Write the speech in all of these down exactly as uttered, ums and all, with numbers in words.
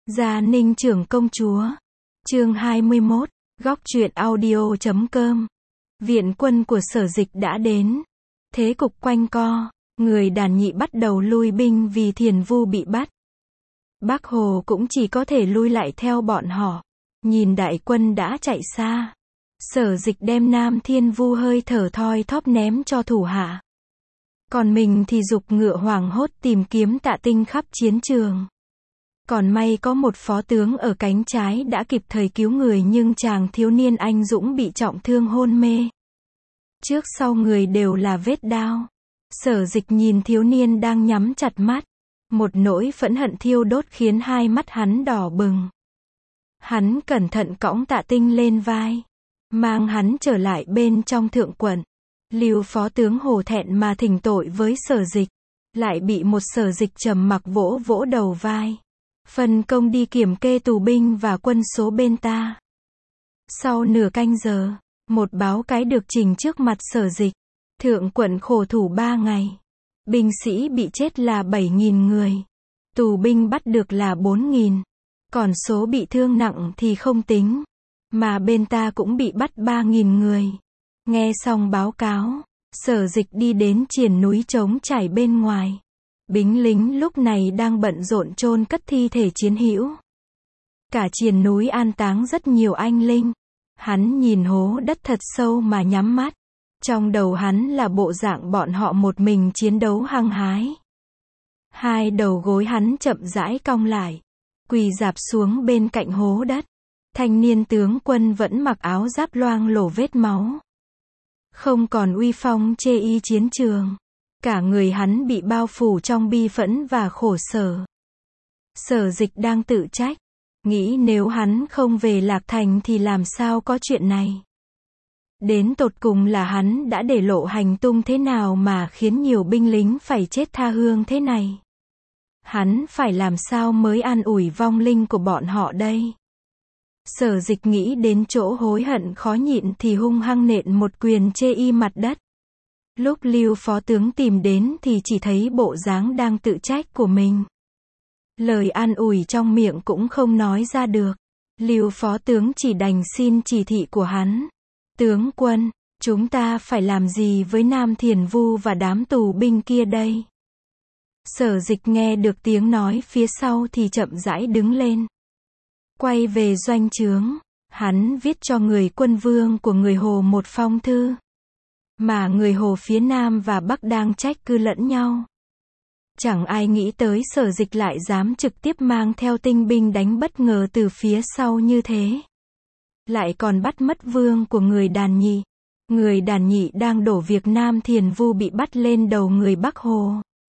Gia Ninh trưởng công chúa. Chương hai mươi mốt, góc truyện audio chấm com. Viện quân của Sở Dịch đã đến. Thế cục quanh co, người đàn nhị bắt đầu lui binh vì Thiền Vu bị bắt. Bắc Hồ cũng chỉ có thể lui lại theo bọn họ. Nhìn đại quân đã chạy xa, Sở Dịch đem Nam Thiên Vu hơi thở thoi thóp ném cho thủ hạ. Còn mình thì giục ngựa hoảng hốt tìm kiếm Tạ Tinh khắp chiến trường. Còn may có một phó tướng ở cánh trái đã kịp thời cứu người, nhưng chàng thiếu niên anh dũng bị trọng thương hôn mê. Trước sau người đều là vết đao. Sở Dịch nhìn thiếu niên đang nhắm chặt mắt. Một nỗi phẫn hận thiêu đốt khiến hai mắt hắn đỏ bừng. Hắn cẩn thận cõng Tạ Tinh lên vai, mang hắn trở lại bên trong thượng quận. Lưu phó tướng hổ thẹn mà thỉnh tội với Sở Dịch, lại bị một Sở Dịch trầm mặc vỗ vỗ đầu vai. Phân công đi kiểm kê tù binh và quân số bên ta. Sau nửa canh giờ, một báo cái được trình trước mặt Sở Dịch. Thượng quận khổ thủ ba ngày. Binh sĩ bị chết là bảy nghìn người. Tù binh bắt được là bốn nghìn. Còn số bị thương nặng thì không tính. Mà bên ta cũng bị bắt ba nghìn người. Nghe xong báo cáo, Sở Dịch đi đến triền núi trống trải bên ngoài. Binh lính lúc này đang bận rộn chôn cất thi thể chiến hữu. Cả triền núi an táng rất nhiều anh linh. Hắn nhìn hố đất thật sâu mà nhắm mắt. Trong đầu hắn là bộ dạng bọn họ một mình chiến đấu hăng hái. Hai đầu gối hắn chậm rãi cong lại, quỳ rạp xuống bên cạnh hố đất. Thanh niên tướng quân vẫn mặc áo giáp loang lổ vết máu. Không còn uy phong chê y chiến trường. Cả người hắn bị bao phủ trong bi phẫn và khổ sở. Sở Dịch đang tự trách, nghĩ nếu hắn không về Lạc Thành thì làm sao có chuyện này. Đến tột cùng là hắn đã để lộ hành tung thế nào mà khiến nhiều binh lính phải chết tha hương thế này. Hắn phải làm sao mới an ủi vong linh của bọn họ đây. Sở Dịch nghĩ đến chỗ hối hận khó nhịn thì hung hăng nện một quyền chê y mặt đất. Lúc Lưu phó tướng tìm đến thì chỉ thấy bộ dáng đang tự trách của mình. Lời an ủi trong miệng cũng không nói ra được. Lưu phó tướng chỉ đành xin chỉ thị của hắn. Tướng quân, chúng ta phải làm gì với Nam Thiền Vu và đám tù binh kia đây? Sở Dịch nghe được tiếng nói phía sau thì chậm rãi đứng lên. Quay về doanh trướng, hắn viết cho người quân vương của người Hồ một phong thư. Mà người Hồ phía Nam và Bắc đang trách cứ lẫn nhau. Chẳng ai nghĩ tới Sở Dịch lại dám trực tiếp mang theo tinh binh đánh bất ngờ từ phía sau như thế. Lại còn bắt mất vương của người đàn nhị. Người đàn nhị đang đổ việc Nam Thiền Vu bị bắt lên đầu người Bắc Hồ.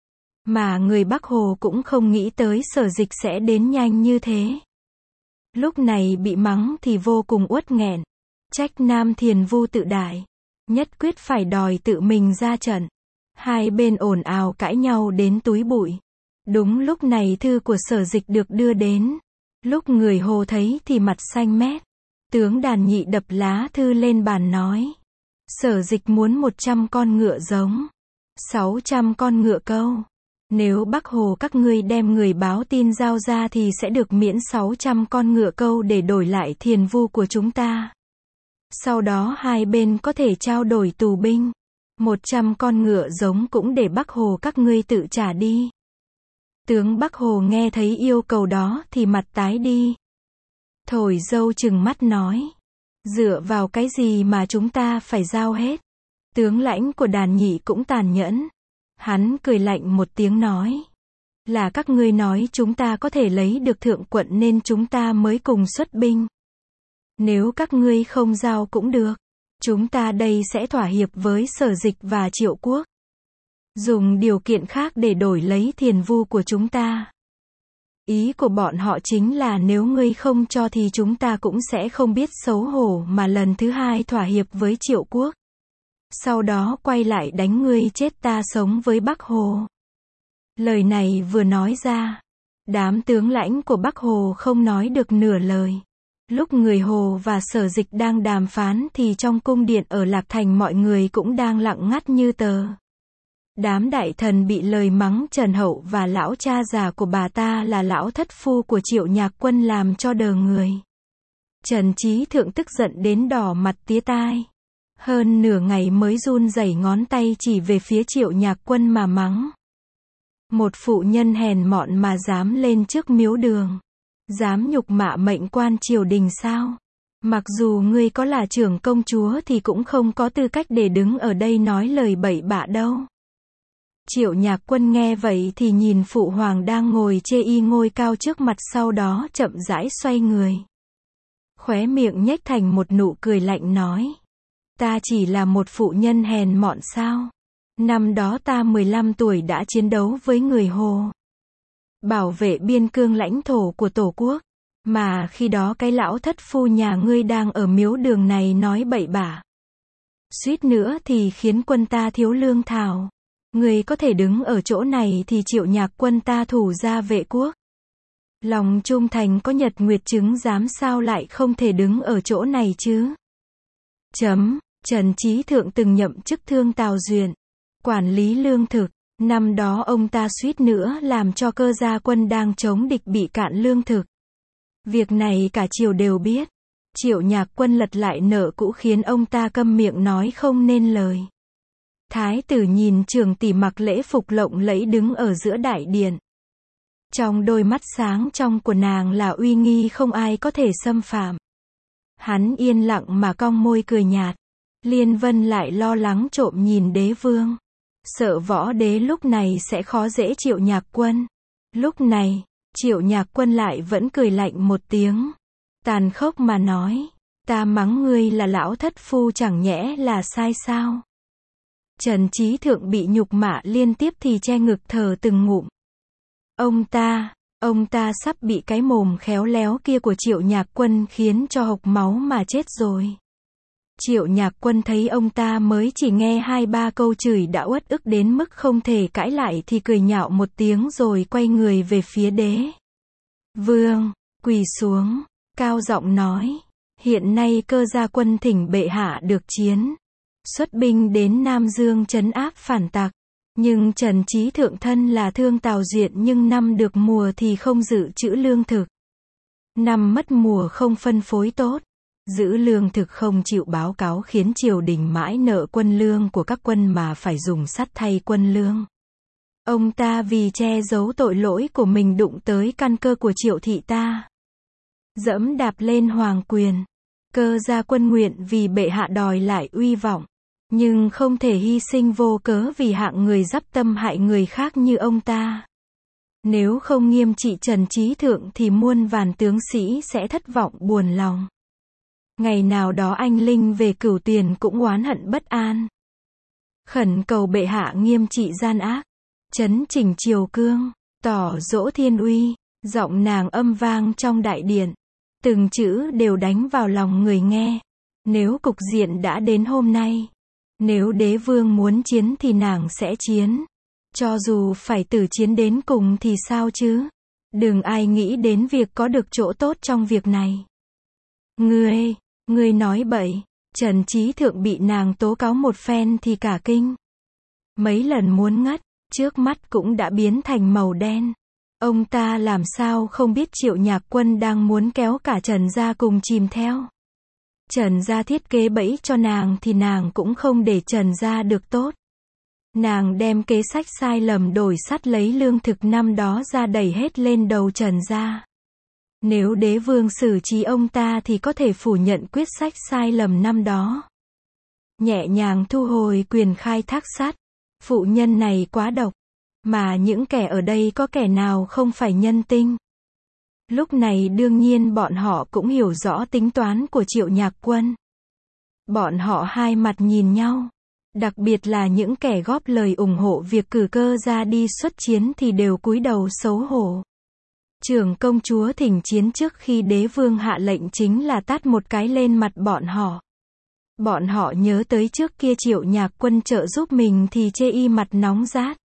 Mà người Bắc Hồ cũng không nghĩ tới Sở Dịch sẽ đến nhanh như thế. Lúc này bị mắng thì vô cùng uất nghẹn. Trách Nam Thiền Vu tự đại. Nhất quyết phải đòi tự mình ra trận. Hai bên ồn ào cãi nhau đến túi bụi. Đúng lúc này thư của Sở Dịch được đưa đến. Lúc người Hồ thấy thì mặt xanh mét. Tướng đàn nhị đập lá thư lên bàn nói. Sở Dịch muốn một trăm con ngựa giống. sáu trăm con ngựa câu. Nếu Bắc Hồ các ngươi đem người báo tin giao ra thì sẽ được miễn sáu trăm con ngựa câu để đổi lại Thiền Vu của chúng ta. Sau đó hai bên có thể trao đổi tù binh. một trăm con ngựa giống cũng để Bắc Hồ các ngươi tự trả đi. Tướng Bắc Hồ nghe thấy yêu cầu đó thì mặt tái đi. Thổi dâu trừng mắt nói. Dựa vào cái gì mà chúng ta phải giao hết? Tướng lãnh của đàn nhị cũng tàn nhẫn. Hắn cười lạnh một tiếng nói. Là các ngươi nói chúng ta có thể lấy được thượng quận nên chúng ta mới cùng xuất binh. Nếu các ngươi không giao cũng được. Chúng ta đây sẽ thỏa hiệp với Sở Dịch và Triệu Quốc. Dùng điều kiện khác để đổi lấy Thiền Vu của chúng ta. Ý của bọn họ chính là nếu ngươi không cho thì chúng ta cũng sẽ không biết xấu hổ mà lần thứ hai thỏa hiệp với Triệu Quốc. Sau đó quay lại đánh ngươi chết ta sống với Bắc Hồ. Lời này vừa nói ra, đám tướng lãnh của Bắc Hồ không nói được nửa lời. Lúc người Hồ và Sở Dịch đang đàm phán thì trong cung điện ở Lạc Thành mọi người cũng đang lặng ngắt như tờ. Đám đại thần bị lời mắng Trần Hậu và lão cha già của bà ta là lão thất phu của Triệu Nhạc Quân làm cho đờ người. Trần Trí Thượng tức giận đến đỏ mặt tía tai. Hơn nửa ngày mới run rẩy ngón tay chỉ về phía Triệu Nhạc Quân mà mắng. Một phụ nhân hèn mọn mà dám lên trước miếu đường. Dám nhục mạ mệnh quan triều đình sao? Mặc dù ngươi có là trưởng công chúa thì cũng không có tư cách để đứng ở đây nói lời bậy bạ đâu. Triệu Nhạc Quân nghe vậy thì nhìn phụ hoàng đang ngồi chê y ngôi cao trước mặt, sau đó chậm rãi xoay người. Khóe miệng nhếch thành một nụ cười lạnh nói. Ta chỉ là một phụ nhân hèn mọn sao? Năm đó ta mười lăm tuổi đã chiến đấu với người Hồ. Bảo vệ biên cương lãnh thổ của Tổ quốc. Mà khi đó cái lão thất phu nhà ngươi đang ở miếu đường này nói bậy bạ. Suýt nữa thì khiến quân ta thiếu lương thảo. Ngươi có thể đứng ở chỗ này thì Triệu Nhạc Quân ta thủ gia vệ quốc. Lòng trung thành có nhật nguyệt chứng giám sao lại không thể đứng ở chỗ này chứ? Chấm, Trần Trí Thượng từng nhậm chức Thương Tào Duyện, quản lý lương thực. Năm đó ông ta suýt nữa làm cho Cơ Gia Quân đang chống địch bị cạn lương thực. Việc này cả triều đều biết. Triệu Nhạc Quân lật lại nợ cũ khiến ông ta câm miệng nói không nên lời. Thái tử nhìn Trường tỷ mặc lễ phục lộng lẫy đứng ở giữa đại điện. Trong đôi mắt sáng trong của nàng là uy nghi không ai có thể xâm phạm. Hắn yên lặng mà cong môi cười nhạt. Liên Vân lại lo lắng trộm nhìn đế vương. Sợ võ đế lúc này sẽ khó dễ Triệu Nhạc Quân. Lúc này, Triệu Nhạc Quân lại vẫn cười lạnh một tiếng. Tàn khốc mà nói. Ta mắng ngươi là lão thất phu chẳng nhẽ là sai sao? Trần Trí Thượng bị nhục mạ liên tiếp thì che ngực thở từng ngụm. Ông ta, ông ta sắp bị cái mồm khéo léo kia của Triệu Nhạc Quân khiến cho hộc máu mà chết rồi. Triệu Nhạc Quân thấy ông ta mới chỉ nghe hai ba câu chửi đã uất ức đến mức không thể cãi lại thì cười nhạo một tiếng rồi quay người về phía đế vương, quỳ xuống, cao giọng nói, hiện nay Cơ Gia Quân thỉnh bệ hạ được chiến, xuất binh đến Nam Dương trấn áp phản tặc. Nhưng Trần Trí Thượng thân là Thương Tào Duyện nhưng năm được mùa thì không dự trữ lương thực. Năm mất mùa không phân phối tốt. Giữ lương thực không chịu báo cáo khiến triều đình mãi nợ quân lương của các quân mà phải dùng sắt thay quân lương. Ông ta vì che giấu tội lỗi của mình đụng tới căn cơ của Triệu thị ta. Dẫm đạp lên hoàng quyền. Cơ Gia Quân nguyện vì bệ hạ đòi lại uy vọng. Nhưng không thể hy sinh vô cớ vì hạng người dắp tâm hại người khác như ông ta. Nếu không nghiêm trị Trần Trí Thượng thì muôn vàn tướng sĩ sẽ thất vọng buồn lòng. Ngày nào đó anh linh về Cửu Tiền cũng oán hận bất an. Khẩn cầu bệ hạ nghiêm trị gian ác, chấn chỉnh triều cương, tỏ dỗ thiên uy. Giọng nàng âm vang trong đại điện, từng chữ đều đánh vào lòng người nghe. Nếu cục diện đã đến hôm nay, nếu đế vương muốn chiến thì nàng sẽ chiến. Cho dù phải tử chiến đến cùng thì sao chứ? Đừng ai nghĩ đến việc có được chỗ tốt trong việc này. Ngươi, ngươi nói bậy. Trần Trí Thượng bị nàng tố cáo một phen thì cả kinh. Mấy lần muốn ngất, trước mắt cũng đã biến thành màu đen. Ông ta làm sao không biết Triệu Nhạc Quân đang muốn kéo cả Trần gia cùng chìm theo. Trần gia thiết kế bẫy cho nàng thì nàng cũng không để Trần gia được tốt. Nàng đem kế sách sai lầm đổi sắt lấy lương thực năm đó ra đẩy hết lên đầu Trần gia. Nếu đế vương xử trí ông ta thì có thể phủ nhận quyết sách sai lầm năm đó. Nhẹ nhàng thu hồi quyền khai thác sắt. Phụ nhân này quá độc. Mà những kẻ ở đây có kẻ nào không phải nhân tinh. Lúc này đương nhiên bọn họ cũng hiểu rõ tính toán của Triệu Nhạc Quân. Bọn họ hai mặt nhìn nhau. Đặc biệt là những kẻ góp lời ủng hộ việc cử Cơ ra đi xuất chiến thì đều cúi đầu xấu hổ. Trưởng công chúa thỉnh chiến trước khi đế vương hạ lệnh chính là tát một cái lên mặt bọn họ. Bọn họ nhớ tới trước kia Triệu Nhạc Quân trợ giúp mình thì chê y mặt nóng rát.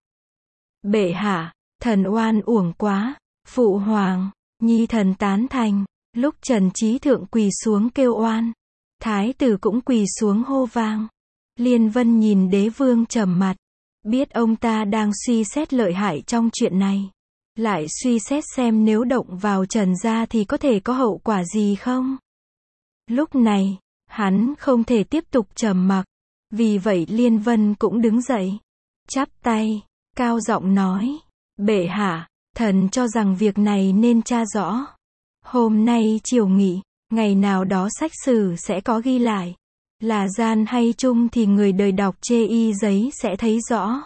Bệ hạ, thần oan uổng quá. Phụ hoàng, nhi thần tán thành. Lúc Trần Trí Thượng quỳ xuống kêu oan, thái tử cũng quỳ xuống hô vang. Liên Vân nhìn đế vương trầm mặt. Biết ông ta đang suy xét lợi hại trong chuyện này. Lại suy xét xem nếu động vào Trần gia thì có thể có hậu quả gì không? Lúc này, hắn không thể tiếp tục trầm mặc. Vì vậy Liên Vân cũng đứng dậy. Chắp tay, cao giọng nói. Bệ hạ, thần cho rằng việc này nên tra rõ. Hôm nay chiều nghỉ, ngày nào đó sách sử sẽ có ghi lại. Là gian hay chung thì người đời đọc chê y giấy sẽ thấy rõ.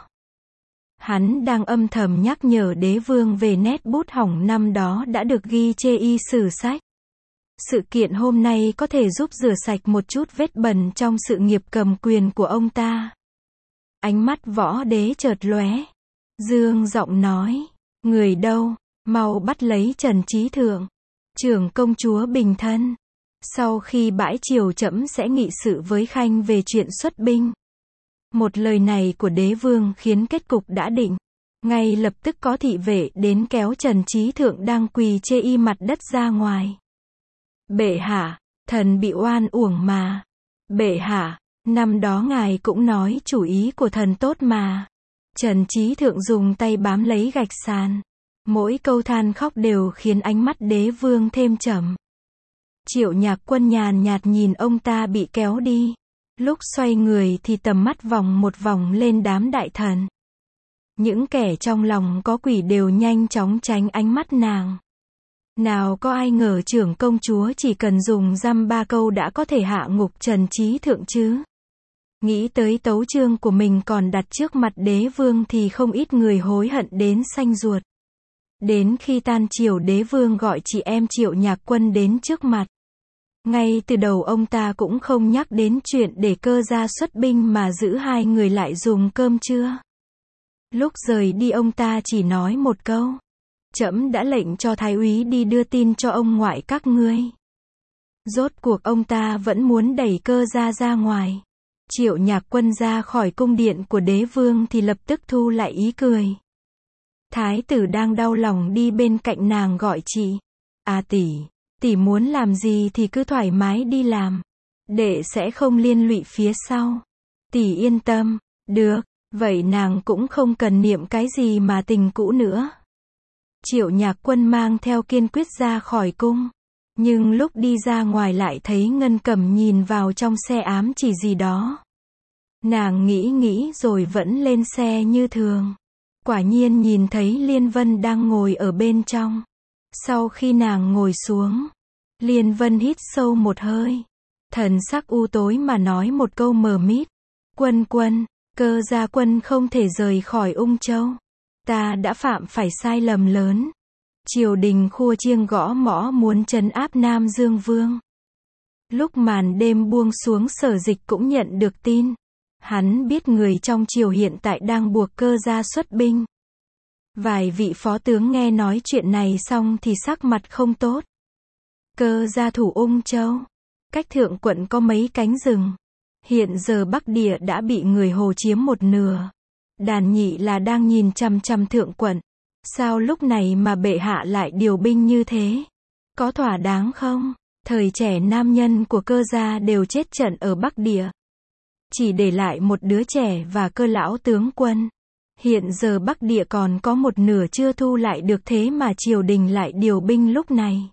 Hắn đang âm thầm nhắc nhở đế vương về nét bút hỏng năm đó đã được ghi chê y sử sách. Sự kiện hôm nay có thể giúp rửa sạch một chút vết bẩn trong sự nghiệp cầm quyền của ông ta. Ánh mắt võ đế chợt lóe. Dương giọng nói. Người đâu, mau bắt lấy Trần Trí Thượng. Trưởng công chúa bình thân. Sau khi bãi triều trẫm sẽ nghị sự với Khanh về chuyện xuất binh. Một lời này của đế vương khiến kết cục đã định. Ngay lập tức có thị vệ đến kéo Trần Trí Thượng đang quỳ chê y mặt đất ra ngoài. Bệ hạ, thần bị oan uổng mà. Bệ hạ, năm đó ngài cũng nói chủ ý của thần tốt mà. Trần Trí Thượng dùng tay bám lấy gạch sàn. Mỗi câu than khóc đều khiến ánh mắt đế vương thêm trầm. Triệu Nhạc Quân nhàn nhạt nhìn ông ta bị kéo đi. Lúc xoay người thì tầm mắt vòng một vòng lên đám đại thần. Những kẻ trong lòng có quỷ đều nhanh chóng tránh ánh mắt nàng. Nào có ai ngờ trưởng công chúa chỉ cần dùng dăm ba câu đã có thể hạ ngục Trần Trí Thượng chứ. Nghĩ tới tấu chương của mình còn đặt trước mặt đế vương thì không ít người hối hận đến xanh ruột. Đến khi tan triều đế vương gọi chị em Triệu Nhạc Quân đến trước mặt. Ngay từ đầu ông ta cũng không nhắc đến chuyện để Cơ gia xuất binh mà giữ hai người lại dùng cơm trưa. Lúc rời đi ông ta chỉ nói một câu. Trẫm đã lệnh cho thái úy đi đưa tin cho ông ngoại các ngươi. Rốt cuộc ông ta vẫn muốn đẩy Cơ gia ra ngoài. Triệu Nhạc Quân ra khỏi cung điện của đế vương thì lập tức thu lại ý cười. Thái tử đang đau lòng đi bên cạnh nàng gọi chị. À tỷ, tỷ muốn làm gì thì cứ thoải mái đi làm. Đệ sẽ không liên lụy phía sau. Tỷ yên tâm. Được, vậy nàng cũng không cần niệm cái gì mà tình cũ nữa. Triệu Nhạc Quân mang theo kiên quyết ra khỏi cung. Nhưng lúc đi ra ngoài lại thấy Ngân Cẩm nhìn vào trong xe ám chỉ gì đó. Nàng nghĩ nghĩ rồi vẫn lên xe như thường. Quả nhiên nhìn thấy Liên Vân đang ngồi ở bên trong. Sau khi nàng ngồi xuống, Liên Vân hít sâu một hơi. Thần sắc u tối mà nói một câu mờ mịt. Quân quân, Cơ gia quân không thể rời khỏi Ung Châu. Ta đã phạm phải sai lầm lớn. Triều đình khua chiêng gõ mõ muốn trấn áp Nam Dương Vương. Lúc màn đêm buông xuống Sở Dịch cũng nhận được tin. Hắn biết người trong triều hiện tại đang buộc Cơ gia xuất binh. Vài vị phó tướng nghe nói chuyện này xong thì sắc mặt không tốt. Cơ gia thủ Ung Châu. Cách thượng quận có mấy cánh rừng. Hiện giờ Bắc Địa đã bị người Hồ chiếm một nửa. Đàn Nhị là đang nhìn chằm chằm thượng quận. Sao lúc này mà bệ hạ lại điều binh như thế? Có thỏa đáng không? Thời trẻ nam nhân của Cơ gia đều chết trận ở Bắc Địa. Chỉ để lại một đứa trẻ và Cơ lão tướng quân. Hiện giờ Bắc Địa còn có một nửa chưa thu lại được thế mà triều đình lại điều binh lúc này.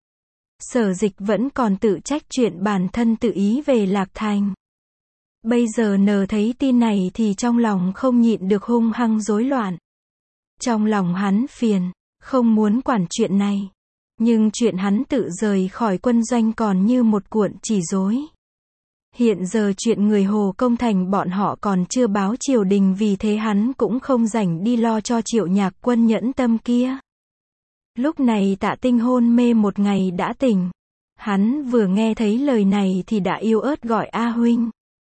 Sở Dịch vẫn còn tự trách chuyện bản thân tự ý về Lạc Thành. Bây giờ nờ thấy tin này thì trong lòng không nhịn được hung hăng rối loạn. Trong lòng hắn phiền, không muốn quản chuyện này. Nhưng chuyện hắn tự rời khỏi quân doanh còn như một cuộn chỉ rối. Hiện giờ chuyện người Hồ công thành bọn họ còn chưa báo triều đình vì thế hắn cũng không rảnh đi lo cho Triệu Nhạc Quân nhẫn tâm kia. Lúc này Tạ Tinh hôn mê một ngày đã tỉnh. Hắn vừa nghe thấy lời này thì đã yếu ớt gọi A huynh.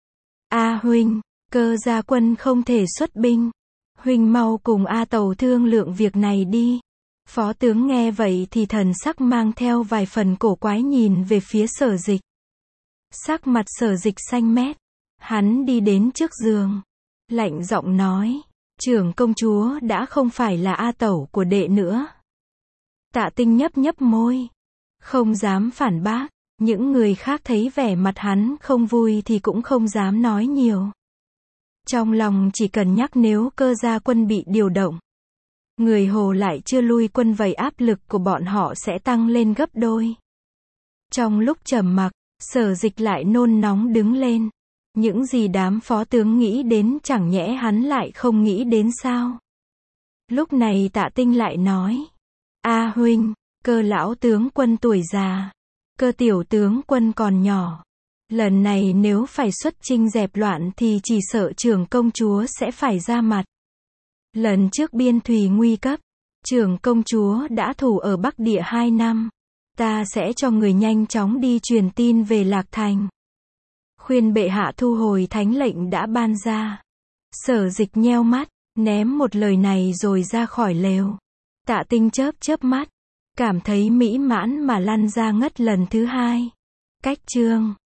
A huynh, Cơ gia quân không thể xuất binh. Huynh mau cùng A tàu thương lượng việc này đi. Phó tướng nghe vậy thì thần sắc mang theo vài phần cổ quái nhìn về phía Sở Dịch. Sắc mặt Sở Dịch xanh mét. Hắn đi đến trước giường. Lạnh giọng nói. Trưởng công chúa đã không phải là A tẩu của đệ nữa. Tạ Tinh nhấp nhấp môi. Không dám phản bác. Những người khác thấy vẻ mặt hắn không vui thì cũng không dám nói nhiều. Trong lòng chỉ cần nhắc nếu Cơ gia quân bị điều động, người Hồ lại chưa lui quân vậy áp lực của bọn họ sẽ tăng lên gấp đôi. Trong lúc trầm mặc, Sở Dịch lại nôn nóng đứng lên. Những gì đám phó tướng nghĩ đến chẳng nhẽ hắn lại không nghĩ đến sao? Lúc này Tạ Tinh lại nói. A huynh, Cơ lão tướng quân tuổi già, Cơ tiểu tướng quân còn nhỏ. Lần này nếu phải xuất chinh dẹp loạn thì chỉ sợ trưởng công chúa sẽ phải ra mặt. Lần trước biên thùy nguy cấp, trưởng công chúa đã thủ ở Bắc Địa hai năm. Ta sẽ cho người nhanh chóng đi truyền tin về Lạc Thành. Khuyên bệ hạ thu hồi thánh lệnh đã ban ra. Sở Dịch nheo mắt, ném một lời này rồi ra khỏi lều. Tạ Tinh chớp chớp mắt, cảm thấy mỹ mãn mà lăn ra ngất lần thứ hai. Cách chương